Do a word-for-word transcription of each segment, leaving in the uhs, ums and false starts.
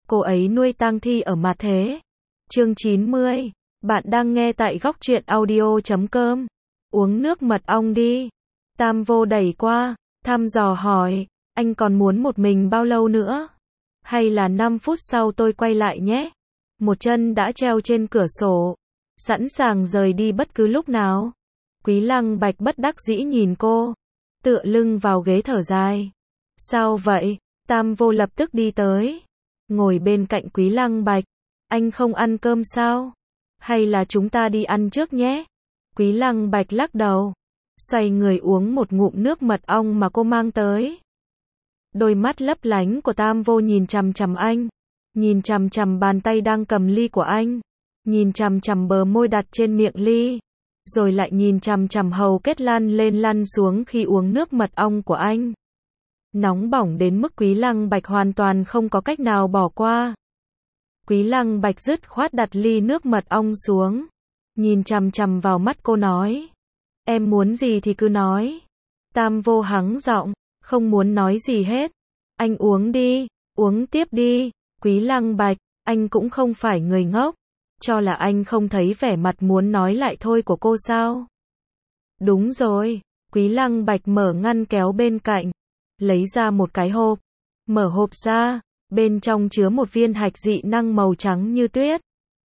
cô ấy nuôi tang thi ở mặt thế. Chương chín mươi. Bạn đang nghe tại góc truyện audio chấm com. Uống nước mật ong đi. Tam Vô đẩy qua, thăm dò hỏi, anh còn muốn một mình bao lâu nữa? Hay là năm phút sau tôi quay lại nhé? Một chân đã treo trên cửa sổ, sẵn sàng rời đi bất cứ lúc nào. Quý Lăng Bạch bất đắc dĩ nhìn cô, tựa lưng vào ghế thở dài. Sao vậy? Tam Vô lập tức đi tới, ngồi bên cạnh Quý Lăng Bạch. Anh không ăn cơm sao? Hay là chúng ta đi ăn trước nhé? Quý Lăng Bạch lắc đầu, xoay người uống một ngụm nước mật ong mà cô mang tới. Đôi mắt lấp lánh của Tam Vô nhìn chằm chằm anh, nhìn chằm chằm bàn tay đang cầm ly của anh, nhìn chằm chằm bờ môi đặt trên miệng ly, rồi lại nhìn chằm chằm hầu kết lăn lên lăn xuống khi uống nước mật ong của anh. Nóng bỏng đến mức Quý Lăng Bạch hoàn toàn không có cách nào bỏ qua. Quý Lăng Bạch dứt khoát đặt ly nước mật ong xuống, nhìn chằm chằm vào mắt cô nói, em muốn gì thì cứ nói. Tam Vô hắng giọng, không muốn nói gì hết. Anh uống đi, uống tiếp đi. Quý Lăng Bạch, anh cũng không phải người ngốc, cho là anh không thấy vẻ mặt muốn nói lại thôi của cô sao? Đúng rồi. Quý Lăng Bạch mở ngăn kéo bên cạnh, lấy ra một cái hộp, mở hộp ra, bên trong chứa một viên hạch dị năng màu trắng như tuyết.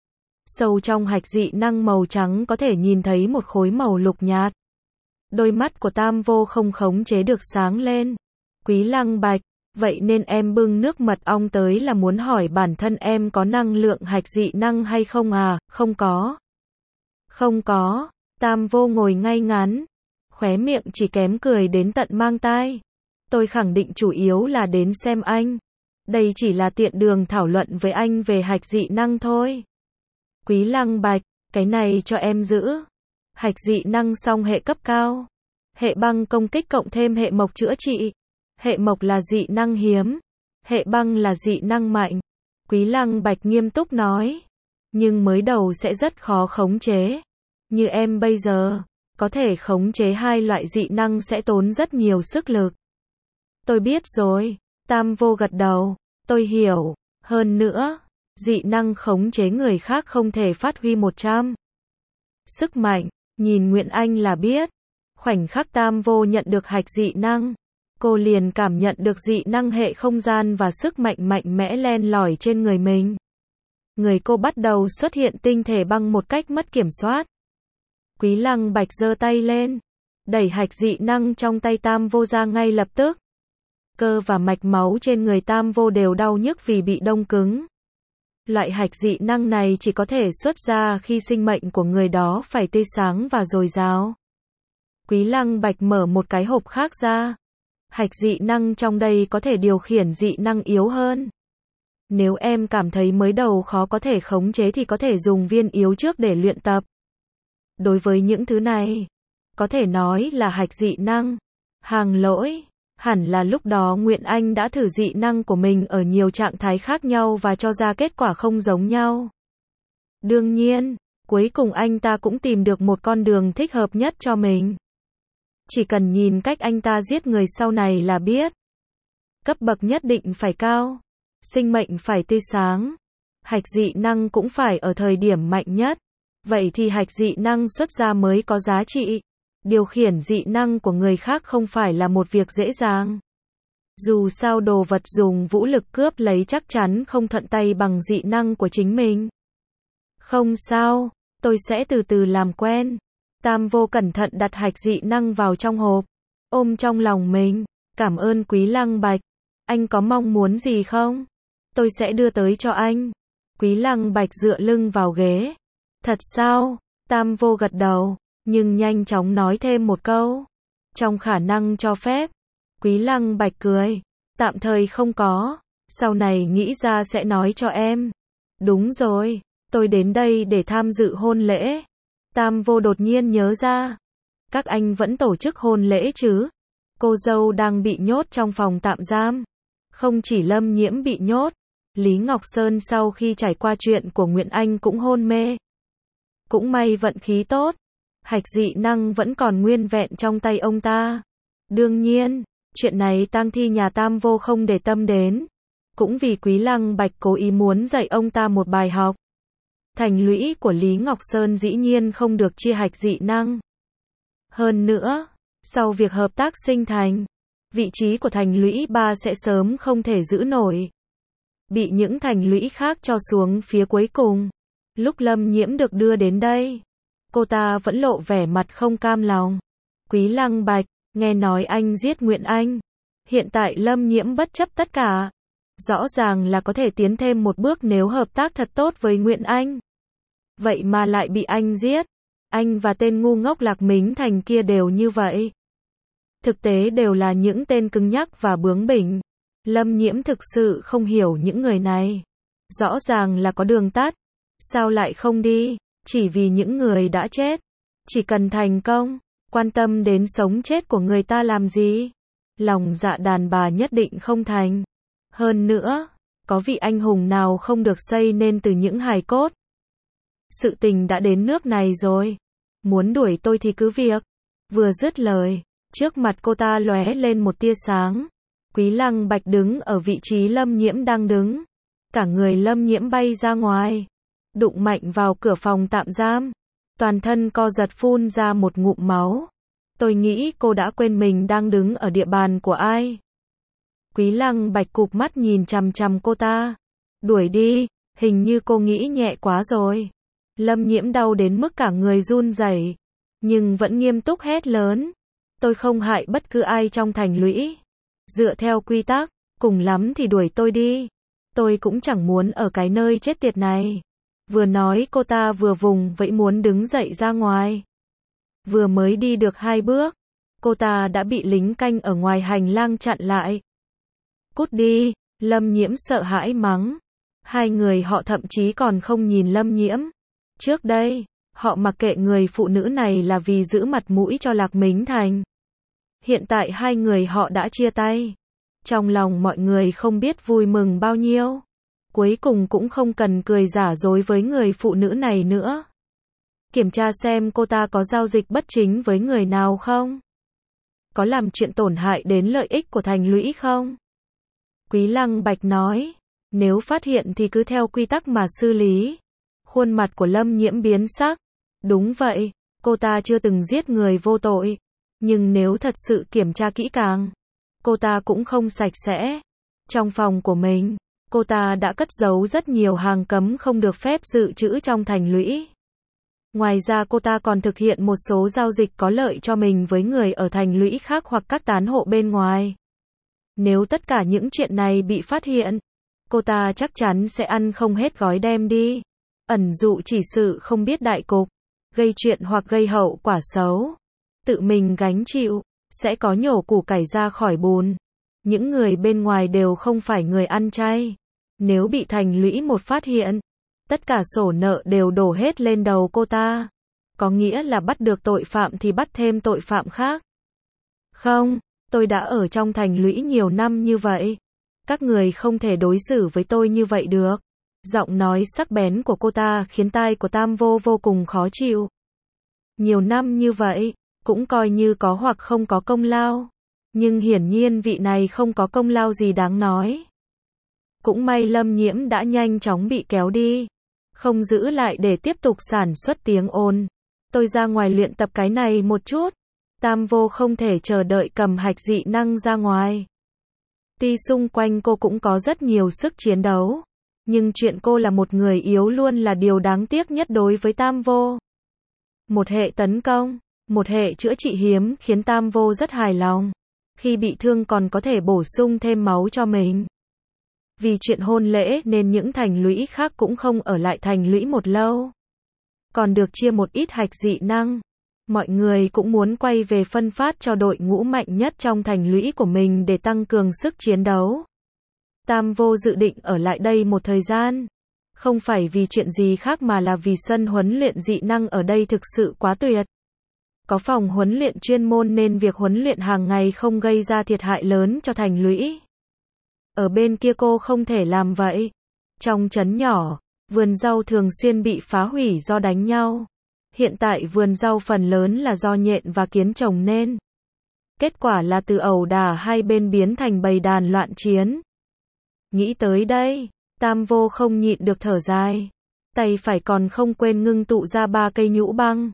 Sâu trong hạch dị năng màu trắng có thể nhìn thấy một khối màu lục nhạt. Đôi mắt của Tam Vô không khống chế được sáng lên. Quý Lăng Bạch, vậy nên em bưng nước mật ong tới là muốn hỏi bản thân em có năng lượng hạch dị năng hay không à? Không có. Không có. Tam Vô ngồi ngay ngắn, khóe miệng chỉ kém cười đến tận mang tai. Tôi khẳng định chủ yếu là đến xem anh. Đây chỉ là tiện đường thảo luận với anh về hạch dị năng thôi. Quý Lăng Bạch, cái này cho em giữ. Hạch dị năng song hệ cấp cao. Hệ băng công kích cộng thêm hệ mộc chữa trị. Hệ mộc là dị năng hiếm, hệ băng là dị năng mạnh. Quý Lăng Bạch nghiêm túc nói. Nhưng mới đầu sẽ rất khó khống chế. Như em bây giờ, có thể khống chế hai loại dị năng sẽ tốn rất nhiều sức lực. Tôi biết rồi. Tam Vô gật đầu. Tôi hiểu. Hơn nữa, dị năng khống chế người khác không thể phát huy một trăm sức mạnh. Nhìn Nguyễn Anh là biết. Khoảnh khắc Tam Vô nhận được hạch dị năng, cô liền cảm nhận được dị năng hệ không gian và sức mạnh mạnh mẽ len lỏi trên người mình. Người cô bắt đầu xuất hiện tinh thể băng một cách mất kiểm soát. Quý Lăng Bạch giơ tay lên, đẩy hạch dị năng trong tay Tam Vô ra ngay lập tức. Cơ và mạch máu trên người Tam Vô đều đau nhức vì bị đông cứng. Loại hạch dị năng này chỉ có thể xuất ra khi sinh mệnh của người đó phải tươi sáng và dồi dào. Quý Lăng Bạch mở một cái hộp khác ra. Hạch dị năng trong đây có thể điều khiển dị năng yếu hơn. Nếu em cảm thấy mới đầu khó có thể khống chế thì có thể dùng viên yếu trước để luyện tập. Đối với những thứ này, có thể nói là hạch dị năng. Hàng lỗi, hẳn là lúc đó Nguyễn Anh đã thử dị năng của mình ở nhiều trạng thái khác nhau và cho ra kết quả không giống nhau. Đương nhiên, cuối cùng anh ta cũng tìm được một con đường thích hợp nhất cho mình. Chỉ cần nhìn cách anh ta giết người sau này là biết. Cấp bậc nhất định phải cao, sinh mệnh phải tươi sáng, hạch dị năng cũng phải ở thời điểm mạnh nhất. Vậy thì hạch dị năng xuất ra mới có giá trị. Điều khiển dị năng của người khác không phải là một việc dễ dàng. Dù sao đồ vật dùng vũ lực cướp lấy chắc chắn không thuận tay bằng dị năng của chính mình. Không sao, tôi sẽ từ từ làm quen. Tam Vô cẩn thận đặt hạch dị năng vào trong hộp, ôm trong lòng mình. Cảm ơn Quý Lăng Bạch. Anh có mong muốn gì không? Tôi sẽ đưa tới cho anh. Quý Lăng Bạch dựa lưng vào ghế. Thật sao? Tam Vô gật đầu, nhưng nhanh chóng nói thêm một câu. Trong khả năng cho phép. Quý Lăng Bạch cười. Tạm thời không có. Sau này nghĩ ra sẽ nói cho em. Đúng rồi, tôi đến đây để tham dự hôn lễ. Tam Vô đột nhiên nhớ ra. Các anh vẫn tổ chức hôn lễ chứ? Cô dâu đang bị nhốt trong phòng tạm giam. Không chỉ Lâm Nhiễm bị nhốt, Lý Ngọc Sơn sau khi trải qua chuyện của Nguyễn Anh cũng hôn mê. Cũng may vận khí tốt, hạch dị năng vẫn còn nguyên vẹn trong tay ông ta. Đương nhiên, chuyện này tang thi nhà Tam Vô không để tâm đến. Cũng vì Quý Lăng Bạch cố ý muốn dạy ông ta một bài học. Thành lũy của Lý Ngọc Sơn dĩ nhiên không được chia hạch dị năng. Hơn nữa, sau việc hợp tác sinh thành, vị trí của thành lũy ba sẽ sớm không thể giữ nổi. Bị những thành lũy khác cho xuống phía cuối cùng. Lúc Lâm Nhiễm được đưa đến đây, cô ta vẫn lộ vẻ mặt không cam lòng. Quý Lăng Bạch, nghe nói anh giết Nguyện Anh. Hiện tại Lâm Nhiễm bất chấp tất cả. Rõ ràng là có thể tiến thêm một bước nếu hợp tác thật tốt với Nguyện Anh. Vậy mà lại bị anh giết. Anh và tên ngu ngốc Lạc Mính Thành kia đều như vậy. Thực tế đều là những tên cứng nhắc và bướng bỉnh. Lâm Nhiễm thực sự không hiểu những người này. Rõ ràng là có đường tắt. Sao lại không đi? Chỉ vì những người đã chết. Chỉ cần thành công, quan tâm đến sống chết của người ta làm gì? Lòng dạ đàn bà nhất định không thành. Hơn nữa, có vị anh hùng nào không được xây nên từ những hài cốt. Sự tình đã đến nước này rồi. Muốn đuổi tôi thì cứ việc. Vừa dứt lời, trước mặt cô ta lóe lên một tia sáng. Quý Lăng Bạch đứng ở vị trí Lâm Nhiễm đang đứng. Cả người Lâm Nhiễm bay ra ngoài. Đụng mạnh vào cửa phòng tạm giam. Toàn thân co giật phun ra một ngụm máu. Tôi nghĩ cô đã quên mình đang đứng ở địa bàn của ai. Quý Lăng Bạch cụp mắt nhìn chằm chằm cô ta. Đuổi đi, hình như cô nghĩ nhẹ quá rồi. Lâm Nhiễm đau đến mức cả người run rẩy, nhưng vẫn nghiêm túc hét lớn. Tôi không hại bất cứ ai trong thành lũy. Dựa theo quy tắc, cùng lắm thì đuổi tôi đi. Tôi cũng chẳng muốn ở cái nơi chết tiệt này. Vừa nói cô ta vừa vùng vẫy muốn đứng dậy ra ngoài. Vừa mới đi được hai bước, cô ta đã bị lính canh ở ngoài hành lang chặn lại. Cút đi, Lâm Nhiễm sợ hãi mắng. Hai người họ thậm chí còn không nhìn Lâm Nhiễm. Trước đây, họ mặc kệ người phụ nữ này là vì giữ mặt mũi cho Lạc Mính Thành. Hiện tại hai người họ đã chia tay. Trong lòng mọi người không biết vui mừng bao nhiêu. Cuối cùng cũng không cần cười giả dối với người phụ nữ này nữa. Kiểm tra xem cô ta có giao dịch bất chính với người nào không? Có làm chuyện tổn hại đến lợi ích của thành lũy không? Quý Lăng Bạch nói, nếu phát hiện thì cứ theo quy tắc mà xử lý. Khuôn mặt của Lâm Nhiễm biến sắc. Đúng vậy, cô ta chưa từng giết người vô tội. Nhưng nếu thật sự kiểm tra kỹ càng, cô ta cũng không sạch sẽ. Trong phòng của mình, cô ta đã cất giấu rất nhiều hàng cấm không được phép dự trữ trong thành lũy. Ngoài ra cô ta còn thực hiện một số giao dịch có lợi cho mình với người ở thành lũy khác hoặc các tán hộ bên ngoài. Nếu tất cả những chuyện này bị phát hiện, cô ta chắc chắn sẽ ăn không hết gói đem đi. Ẩn dụ chỉ sự không biết đại cục, gây chuyện hoặc gây hậu quả xấu. Tự mình gánh chịu, sẽ có nhổ củ cải ra khỏi bùn. Những người bên ngoài đều không phải người ăn chay. Nếu bị thành lũy một phát hiện, tất cả sổ nợ đều đổ hết lên đầu cô ta. Có nghĩa là bắt được tội phạm thì bắt thêm tội phạm khác. Không, tôi đã ở trong thành lũy nhiều năm như vậy. Các người không thể đối xử với tôi như vậy được. Giọng nói sắc bén của cô ta khiến tai của Tam Vô vô cùng khó chịu. Nhiều năm như vậy, cũng coi như có hoặc không có công lao. Nhưng hiển nhiên vị này không có công lao gì đáng nói. Cũng may Lâm Nhiễm đã nhanh chóng bị kéo đi. Không giữ lại để tiếp tục sản xuất tiếng ồn. Tôi ra ngoài luyện tập cái này một chút. Tam Vô không thể chờ đợi cầm hạch dị năng ra ngoài. Tuy xung quanh cô cũng có rất nhiều sức chiến đấu. Nhưng chuyện cô là một người yếu luôn là điều đáng tiếc nhất đối với Tam Vô. Một hệ tấn công, một hệ chữa trị hiếm khiến Tam Vô rất hài lòng. Khi bị thương còn có thể bổ sung thêm máu cho mình. Vì chuyện hôn lễ nên những thành lũy khác cũng không ở lại thành lũy một lâu. Còn được chia một ít hạch dị năng. Mọi người cũng muốn quay về phân phát cho đội ngũ mạnh nhất trong thành lũy của mình để tăng cường sức chiến đấu. Tam Vô dự định ở lại đây một thời gian. Không phải vì chuyện gì khác mà là vì sân huấn luyện dị năng ở đây thực sự quá tuyệt. Có phòng huấn luyện chuyên môn nên việc huấn luyện hàng ngày không gây ra thiệt hại lớn cho thành lũy. Ở bên kia cô không thể làm vậy. Trong trấn nhỏ, vườn rau thường xuyên bị phá hủy do đánh nhau. Hiện tại vườn rau phần lớn là do nhện và kiến trồng nên. Kết quả là từ ẩu đả hai bên biến thành bầy đàn loạn chiến. Nghĩ tới đây, Tam Vô không nhịn được thở dài. Tay phải còn không quên ngưng tụ ra ba cây nhũ băng.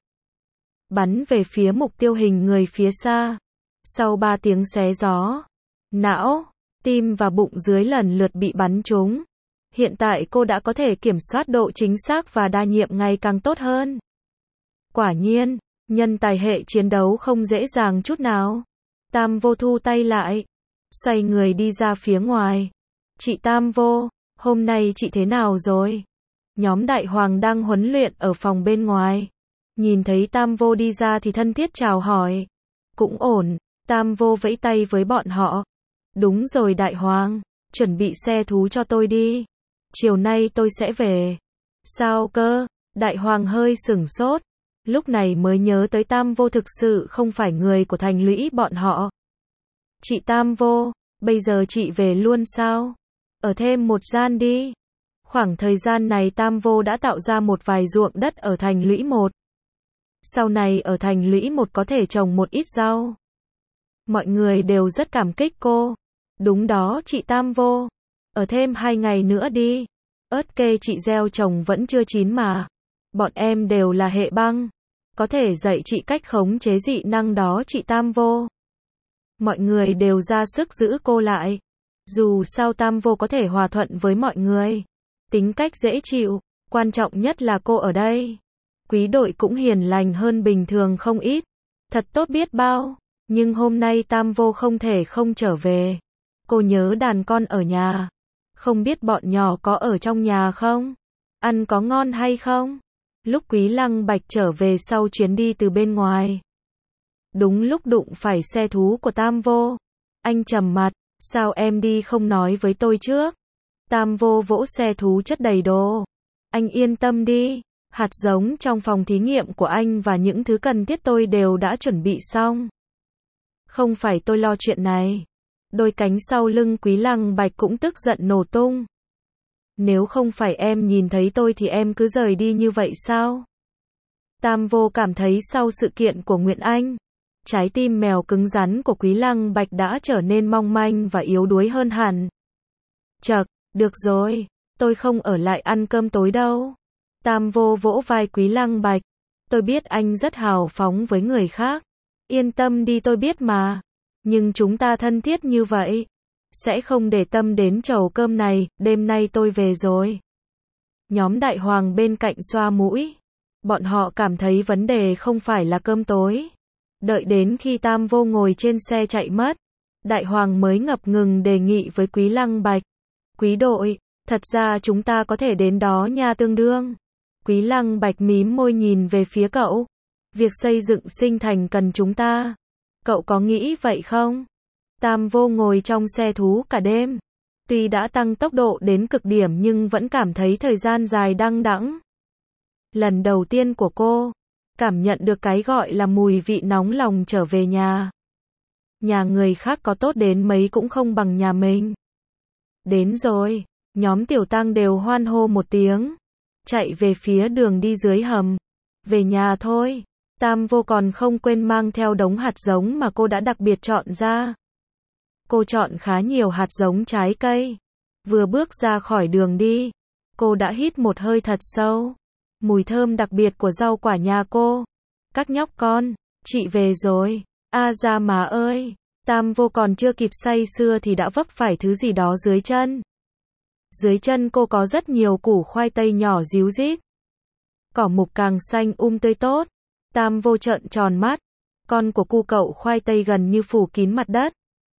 Bắn về phía mục tiêu hình người phía xa. Sau ba tiếng xé gió, não, tim và bụng dưới lần lượt bị bắn trúng. Hiện tại cô đã có thể kiểm soát độ chính xác và đa nhiệm ngày càng tốt hơn. Quả nhiên, nhân tài hệ chiến đấu không dễ dàng chút nào. Tam Vô thu tay lại, xoay người đi ra phía ngoài. Chị Tam Vô, hôm nay chị thế nào rồi? Nhóm Đại Hoàng đang huấn luyện ở phòng bên ngoài. Nhìn thấy Tam Vô đi ra thì thân thiết chào hỏi. Cũng ổn, Tam Vô vẫy tay với bọn họ. Đúng rồi Đại Hoàng, chuẩn bị xe thú cho tôi đi. Chiều nay tôi sẽ về. Sao cơ? Đại Hoàng hơi sửng sốt. Lúc này mới nhớ tới Tam Vô thực sự không phải người của thành lũy bọn họ. Chị Tam Vô, bây giờ chị về luôn sao? Ở thêm một gian đi. Khoảng thời gian này Tam Vô đã tạo ra một vài ruộng đất ở thành lũy một. Sau này ở thành lũy một có thể trồng một ít rau. Mọi người đều rất cảm kích cô. Đúng đó chị Tam Vô. Ở thêm hai ngày nữa đi. Ớt kê chị gieo trồng vẫn chưa chín mà. Bọn em đều là hệ băng. Có thể dạy chị cách khống chế dị năng đó chị Tam Vô. Mọi người đều ra sức giữ cô lại. Dù sao Tam Vô có thể hòa thuận với mọi người. Tính cách dễ chịu. Quan trọng nhất là cô ở đây. Quý đội cũng hiền lành hơn bình thường không ít. Thật tốt biết bao. Nhưng hôm nay Tam Vô không thể không trở về. Cô nhớ đàn con ở nhà. Không biết bọn nhỏ có ở trong nhà không? Ăn có ngon hay không? Lúc Quý Lăng Bạch trở về sau chuyến đi từ bên ngoài. Đúng lúc đụng phải xe thú của Tam Vô. Anh trầm mặt, sao em đi không nói với tôi trước? Tam Vô vỗ xe thú chất đầy đồ. Anh yên tâm đi, hạt giống trong phòng thí nghiệm của anh và những thứ cần thiết tôi đều đã chuẩn bị xong. Không phải tôi lo chuyện này. Đôi cánh sau lưng Quý Lăng Bạch cũng tức giận nổ tung. Nếu không phải em nhìn thấy tôi thì em cứ rời đi như vậy sao? Tam Vô cảm thấy sau sự kiện của Nguyện Anh, trái tim mèo cứng rắn của Quý Lăng Bạch đã trở nên mong manh và yếu đuối hơn hẳn. Chậc, được rồi, tôi không ở lại ăn cơm tối đâu. Tam Vô vỗ vai Quý Lăng Bạch. Tôi biết anh rất hào phóng với người khác. Yên tâm đi tôi biết mà. Nhưng chúng ta thân thiết như vậy. Sẽ không để tâm đến chầu cơm này, đêm nay tôi về rồi. Nhóm Đại Hoàng bên cạnh xoa mũi. Bọn họ cảm thấy vấn đề không phải là cơm tối. Đợi đến khi Tam Vô ngồi trên xe chạy mất. Đại Hoàng mới ngập ngừng đề nghị với Quý Lăng Bạch. Quý đội, thật ra chúng ta có thể đến đó nha tương đương. Quý Lăng Bạch mím môi nhìn về phía cậu. Việc xây dựng sinh thành cần chúng ta. Cậu có nghĩ vậy không? Tam Vô ngồi trong xe thú cả đêm. Tuy đã tăng tốc độ đến cực điểm nhưng vẫn cảm thấy thời gian dài đăng đẵng. Lần đầu tiên của cô, cảm nhận được cái gọi là mùi vị nóng lòng trở về nhà. Nhà người khác có tốt đến mấy cũng không bằng nhà mình. Đến rồi, nhóm Tiểu Tăng đều hoan hô một tiếng. Chạy về phía đường đi dưới hầm. Về nhà thôi. Tam Vô còn không quên mang theo đống hạt giống mà cô đã đặc biệt chọn ra. Cô chọn khá nhiều hạt giống trái cây. Vừa bước ra khỏi đường đi, cô đã hít một hơi thật sâu. Mùi thơm đặc biệt của rau quả nhà cô. Các nhóc con, chị về rồi. A ra má ơi. Tam Vô còn chưa kịp say sưa thì đã vấp phải thứ gì đó dưới chân. Dưới chân cô có rất nhiều củ khoai tây nhỏ ríu rít. Cỏ mục càng xanh um tươi tốt. Tam Vô trợn tròn mắt. Con của cu cậu khoai tây gần như phủ kín mặt đất.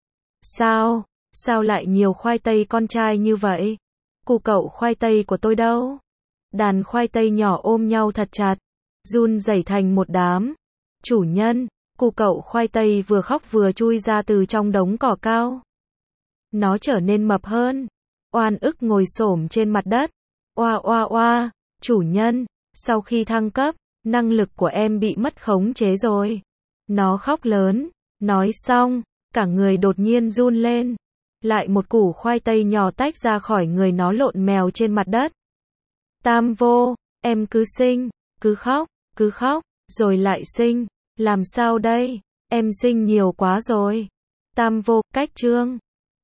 Sao? Sao lại nhiều khoai tây con trai như vậy? Cu cậu khoai tây của tôi đâu? Đàn khoai tây nhỏ ôm nhau thật chặt. Run rẩy thành một đám. Chủ nhân, cu cậu khoai tây vừa khóc vừa chui ra từ trong đống cỏ cao. Nó trở nên mập hơn. Oan ức ngồi xổm trên mặt đất. Oa oa oa, chủ nhân, sau khi thăng cấp, năng lực của em bị mất khống chế rồi. Nó khóc lớn. Nói xong, cả người đột nhiên run lên. Lại một củ khoai tây nhỏ tách ra khỏi người nó lộn mèo trên mặt đất. Tam Vô, em cứ sinh, cứ khóc, cứ khóc, rồi lại sinh. Làm sao đây? Em sinh nhiều quá rồi. Tam Vô, cách chương.